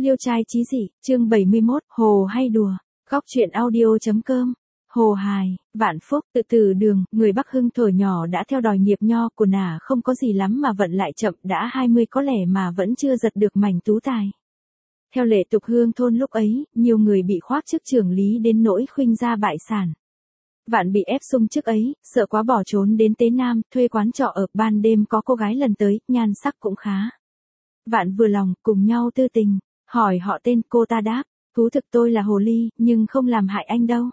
Liêu trai chí dị, chương 71, hồ hay đùa, góc truyện audio.com. Hồ hài, Vạn Phúc, tự từ đường, người Bắc Hưng thuở nhỏ đã theo đòi nghiệp nho của nả không có gì lắm mà vận lại chậm, đã 20 có lẽ mà vẫn chưa giật được mảnh tú tài. Theo lệ tục hương thôn lúc ấy, nhiều người bị khoác chức trưởng lý đến nỗi khuynh gia bại sản. Vạn bị ép sung chức ấy, sợ quá bỏ trốn đến Tế Nam, thuê quán trọ ở, ban đêm có cô gái lần tới, nhan sắc cũng khá. Vạn vừa lòng, cùng nhau tư tình, hỏi họ tên, cô ta đáp, thú thực tôi là hồ ly, nhưng không làm hại anh đâu.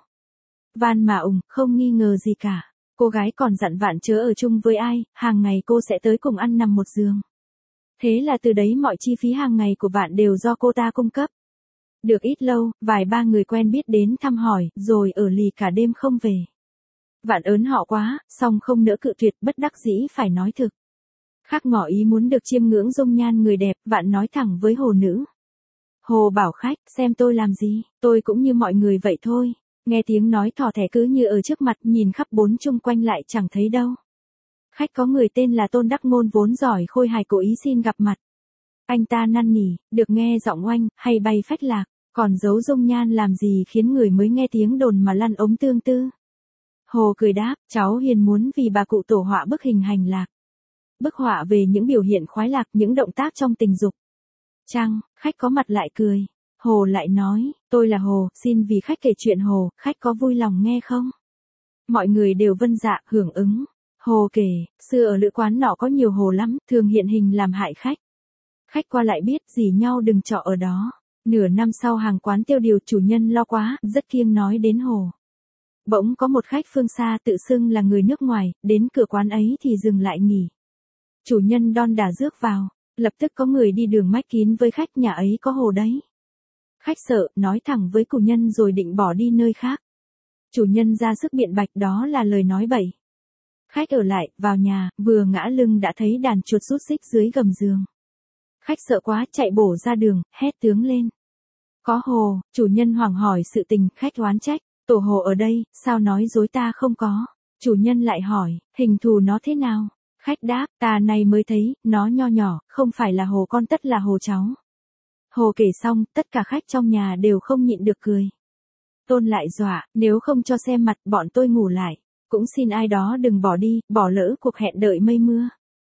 Van mà không nghi ngờ gì cả. Cô gái còn dặn Vạn chớ ở chung với ai, hàng ngày cô sẽ tới cùng ăn nằm một giường. Thế là từ đấy mọi chi phí hàng ngày của Vạn đều do cô ta cung cấp. Được ít lâu, vài ba người quen biết đến thăm hỏi, rồi ở lì cả đêm không về. Vạn ớn họ quá, song không nỡ cự tuyệt, bất đắc dĩ phải nói thực. Khác ngỏ ý muốn được chiêm ngưỡng dung nhan người đẹp, Vạn nói thẳng với hồ nữ. Hồ bảo khách, xem tôi làm gì, tôi cũng như mọi người vậy thôi. Nghe tiếng nói thỏ thẻ cứ như ở trước mặt, nhìn khắp bốn chung quanh lại chẳng thấy đâu. Khách có người tên là Tôn Đắc Ngôn vốn giỏi khôi hài cố ý xin gặp mặt. Anh ta năn nỉ, được nghe giọng oanh, hay bay phách lạc, còn giấu dung nhan làm gì khiến người mới nghe tiếng đồn mà lăn ống tương tư. Hồ cười đáp, cháu hiền muốn vì bà cụ tổ họa bức hình hành lạc. Bức họa về những biểu hiện khoái lạc, những động tác trong tình dục. Chăng, khách có mặt lại cười. Hồ lại nói, tôi là Hồ, xin vì khách kể chuyện Hồ, khách có vui lòng nghe không? Mọi người đều vâng dạ, hưởng ứng. Hồ kể, xưa ở lữ quán nọ có nhiều hồ lắm, thường hiện hình làm hại khách. Khách qua lại biết, dỉ nhau đừng trọ ở đó. Nửa năm sau hàng quán tiêu điều, chủ nhân lo quá, rất kiêng nói đến Hồ. Bỗng có một khách phương xa tự xưng là người nước ngoài, đến cửa quán ấy thì dừng lại nghỉ. Chủ nhân đon đả rước vào, lập tức có người đi đường mách kín với khách, nhà ấy có hồ đấy. Khách sợ, nói thẳng với chủ nhân rồi định bỏ đi nơi khác. Chủ nhân ra sức biện bạch đó là lời nói bậy. Khách ở lại, vào nhà, vừa ngã lưng đã thấy đàn chuột rút xích dưới gầm giường. Khách sợ quá, chạy bổ ra đường, hét tướng lên. Có hồ, chủ nhân hoảng hỏi sự tình, khách oán trách, tổ hồ ở đây, sao nói dối ta không có. Chủ nhân lại hỏi, hình thù nó thế nào? Khách đáp, ta này mới thấy, nó nho nhỏ, không phải là hồ con tất là hồ cháu. Hồ kể xong, tất cả khách trong nhà đều không nhịn được cười. Tôn lại dọa, nếu không cho xem mặt, bọn tôi ngủ lại. Cũng xin ai đó đừng bỏ đi, bỏ lỡ cuộc hẹn đợi mây mưa.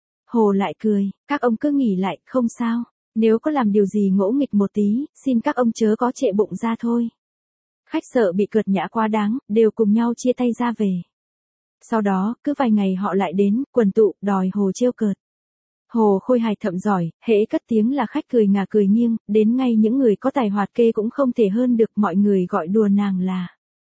Hồ lại cười, các ông cứ nghỉ lại, không sao. Nếu có làm điều gì ngỗ nghịch một tí, xin các ông chớ có trệ bụng ra thôi. Khách sợ bị cợt nhã quá đáng, đều cùng nhau chia tay ra về. Sau đó, cứ vài ngày họ lại đến, quần tụ, đòi Hồ trêu cợt. Hồ khôi hài thậm giỏi, hễ cất tiếng là khách cười ngả cười nghiêng, đến ngay những người có tài hoạt kê cũng không thể hơn được, mọi người gọi đùa nàng là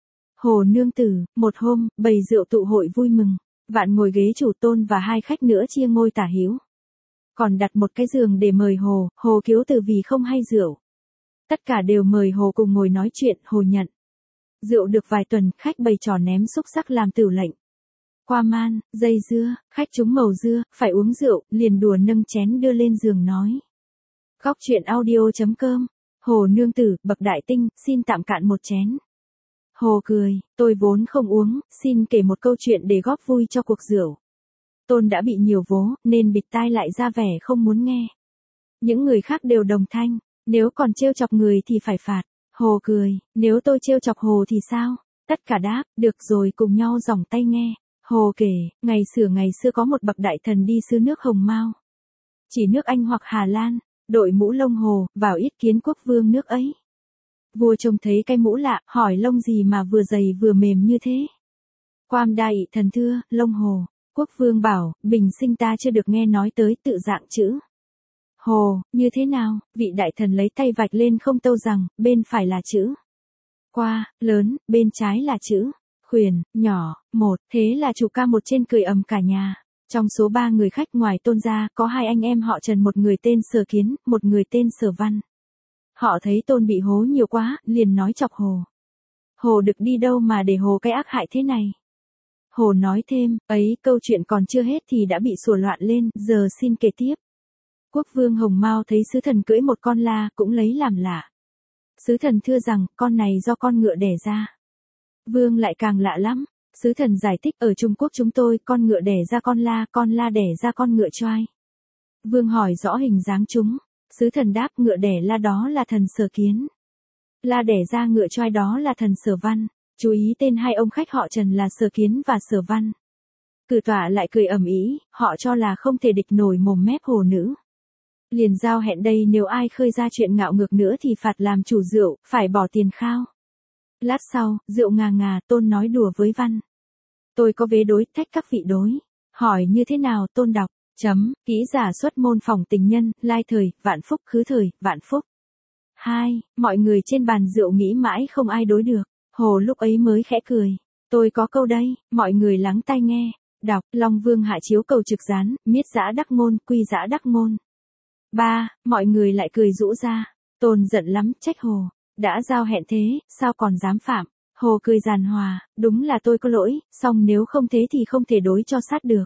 Hồ nương tử. Một hôm, bầy rượu tụ hội vui mừng, Vạn ngồi ghế chủ, Tôn và hai khách nữa chia ngôi tả hữu. Còn đặt một cái giường để mời Hồ, Hồ kiếu từ vì không hay rượu. Tất cả đều mời Hồ cùng ngồi nói chuyện, Hồ nhận. Rượu được vài tuần, khách bày trò ném xúc xắc làm tửu lệnh. Qua man, dây dưa, khách trúng màu dưa, phải uống rượu, liền đùa nâng chén đưa lên giường nói. Góc truyện audio.com. Hồ nương tử, bậc đại tinh, xin tạm cạn một chén. Hồ cười, tôi vốn không uống, xin kể một câu chuyện để góp vui cho cuộc rượu. Tôn đã bị nhiều vố, nên bịt tai lại ra vẻ không muốn nghe. Những người khác đều đồng thanh, nếu còn trêu chọc người thì phải phạt. Hồ cười, nếu tôi trêu chọc Hồ thì sao? Tất cả đáp, được rồi, cùng nhau giỏng tay nghe. Hồ kể, ngày xưa có một bậc đại thần đi xứ nước Hồng Mao. Chỉ nước Anh hoặc Hà Lan, đội mũ lông hồ, vào yết kiến quốc vương nước ấy. Vua trông thấy cái mũ lạ, hỏi lông gì mà vừa dày vừa mềm như thế. Quam đại thần thưa, lông hồ. Quốc vương bảo, bình sinh ta chưa được nghe nói tới tự dạng chữ Hồ, như thế nào? Vị đại thần lấy tay vạch lên không tâu rằng, bên phải là chữ Qua, lớn, bên trái là chữ Khuyển, nhỏ, một. Thế là chủ ca một trên cười ầm cả nhà. Trong số 3 người khách ngoài Tôn ra, có 2 anh em họ Trần, một người tên Sở Kiến, một người tên Sở Văn. Họ thấy Tôn bị hố nhiều quá, liền nói chọc Hồ. Hồ được đi đâu mà để Hồ cái ác hại thế này? Hồ nói thêm, ấy, câu chuyện còn chưa hết thì đã bị sủa loạn lên, giờ xin kể tiếp. Quốc vương Hồng Mao thấy sứ thần cưỡi một con la, cũng lấy làm lạ. Sứ thần thưa rằng, con này do con ngựa đẻ ra. Vương lại càng lạ lắm. Sứ thần giải thích, ở Trung Quốc chúng tôi, con ngựa đẻ ra con la đẻ ra con ngựa choai. Vương hỏi rõ hình dáng chúng. Sứ thần đáp, ngựa đẻ la đó là thần Sở Kiến. La đẻ ra ngựa choai đó là thần Sở Văn. Chú ý tên hai ông khách họ Trần là Sở Kiến và Sở Văn. Cử tọa lại cười ầm ĩ, họ cho là không thể địch nổi mồm mép hồ nữ. Liền giao hẹn đây, nếu ai khơi ra chuyện ngạo ngược nữa thì phạt làm chủ rượu, phải bỏ tiền khao. Lát sau, rượu ngà ngà, Tôn nói đùa với Văn. Tôi có vế đối, thách các vị đối. Hỏi như thế nào, Tôn đọc. Kỹ giả xuất môn phòng tình nhân, lai thời, vạn phúc, khứ thời, vạn phúc. 2. Mọi người trên bàn rượu nghĩ mãi không ai đối được. Hồ lúc ấy mới khẽ cười. Tôi có câu đây, mọi người lắng tai nghe. Đọc, Long Vương hạ chiếu cầu trực gián, miết dã đắc ngôn, quy dã đắc ngôn. 3. Mọi người lại cười rũ ra. Tôn giận lắm, trách Hồ. Đã giao hẹn thế, sao còn dám phạm? Hồ cười giàn hòa, đúng là tôi có lỗi, song nếu không thế thì không thể đối cho sát được.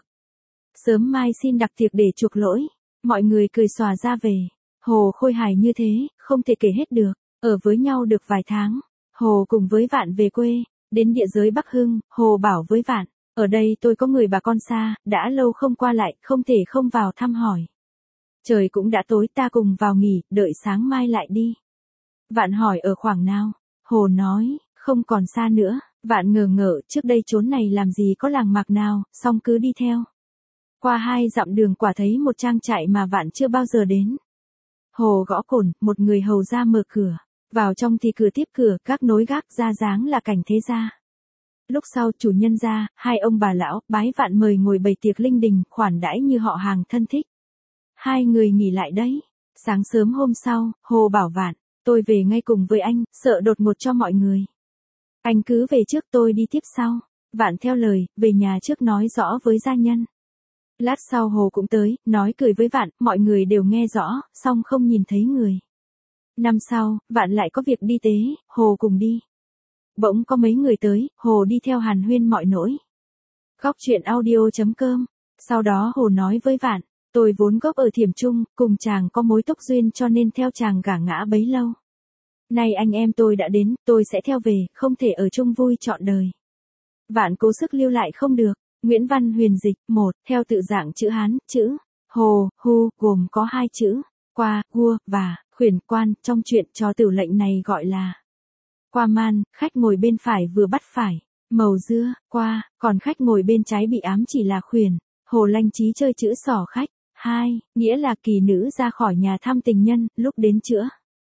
Sớm mai xin đặc tiệc để chuộc lỗi. Mọi người cười xòa ra về. Hồ khôi hài như thế, không thể kể hết được. Ở với nhau được vài tháng. Hồ cùng với Vạn về quê. Đến địa giới Bắc Hưng, Hồ bảo với Vạn. Ở đây tôi có người bà con xa, đã lâu không qua lại, không thể không vào thăm hỏi. Trời cũng đã tối, ta cùng vào nghỉ, đợi sáng mai lại đi. Vạn hỏi ở khoảng nào? Hồ nói, không còn xa nữa. Vạn ngờ ngợ, trước đây chốn này làm gì có làng mạc nào, song cứ đi theo. Qua 2 dặm đường quả thấy một trang trại mà Vạn chưa bao giờ đến. Hồ gõ cồn, một người hầu ra mở cửa. Vào trong thì cửa tiếp cửa, các nối gác ra dáng là cảnh thế gia. Lúc sau chủ nhân ra, 2 ông bà lão, bái Vạn mời ngồi bày tiệc linh đình, khoản đãi như họ hàng thân thích. 2 người nghỉ lại đấy. Sáng sớm hôm sau, Hồ bảo Vạn, tôi về ngay cùng với anh, sợ đột ngột cho mọi người. Anh cứ về trước, tôi đi tiếp sau. Vạn theo lời, về nhà trước nói rõ với gia nhân. Lát sau Hồ cũng tới, nói cười với Vạn, mọi người đều nghe rõ, song không nhìn thấy người. Năm sau, Vạn lại có việc đi tế, Hồ cùng đi. Bỗng có mấy người tới, Hồ đi theo hàn huyên mọi nỗi. Góc truyện audio.com. Sau đó Hồ nói với Vạn, tôi vốn gốc ở Thiểm Trung, cùng chàng có mối tốc duyên cho nên theo chàng gả ngã bấy lâu. Nay anh em tôi đã đến, tôi sẽ theo về, không thể ở chung vui trọn đời. Vạn cố sức lưu lại không được. Nguyễn Văn Huyền dịch, 1, theo tự dạng chữ Hán, chữ Hồ, Hu, gồm có 2 chữ, qua, vua, và, khuyển quan, trong chuyện cho tử lệnh này gọi là qua man, khách ngồi bên phải vừa bắt phải, màu dưa, qua, còn khách ngồi bên trái bị ám chỉ là khuyển. Hồ Lanh Trí chơi chữ xỏ khách. 2, nghĩa là kỳ nữ ra khỏi nhà thăm tình nhân, lúc đến chữa.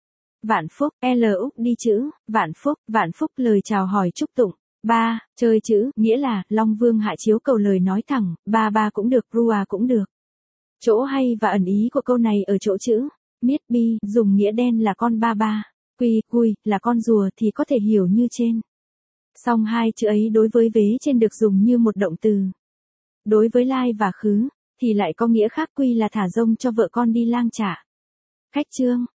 Vạn phúc, L Úc đi chữ, vạn phúc lời chào hỏi chúc tụng. 3, chơi chữ, nghĩa là, Long Vương hạ chiếu cầu lời nói thẳng, ba cũng được, rua cũng được. Chỗ hay và ẩn ý của câu này ở chỗ chữ, miết bi, dùng nghĩa đen là con ba, quy, cui, là con rùa thì có thể hiểu như trên. Song 2 chữ ấy đối với vế trên được dùng như một động từ. Đối với lai và khứ, thì lại có nghĩa khác, quy là thả rông cho vợ con đi lang trả. Khách chương.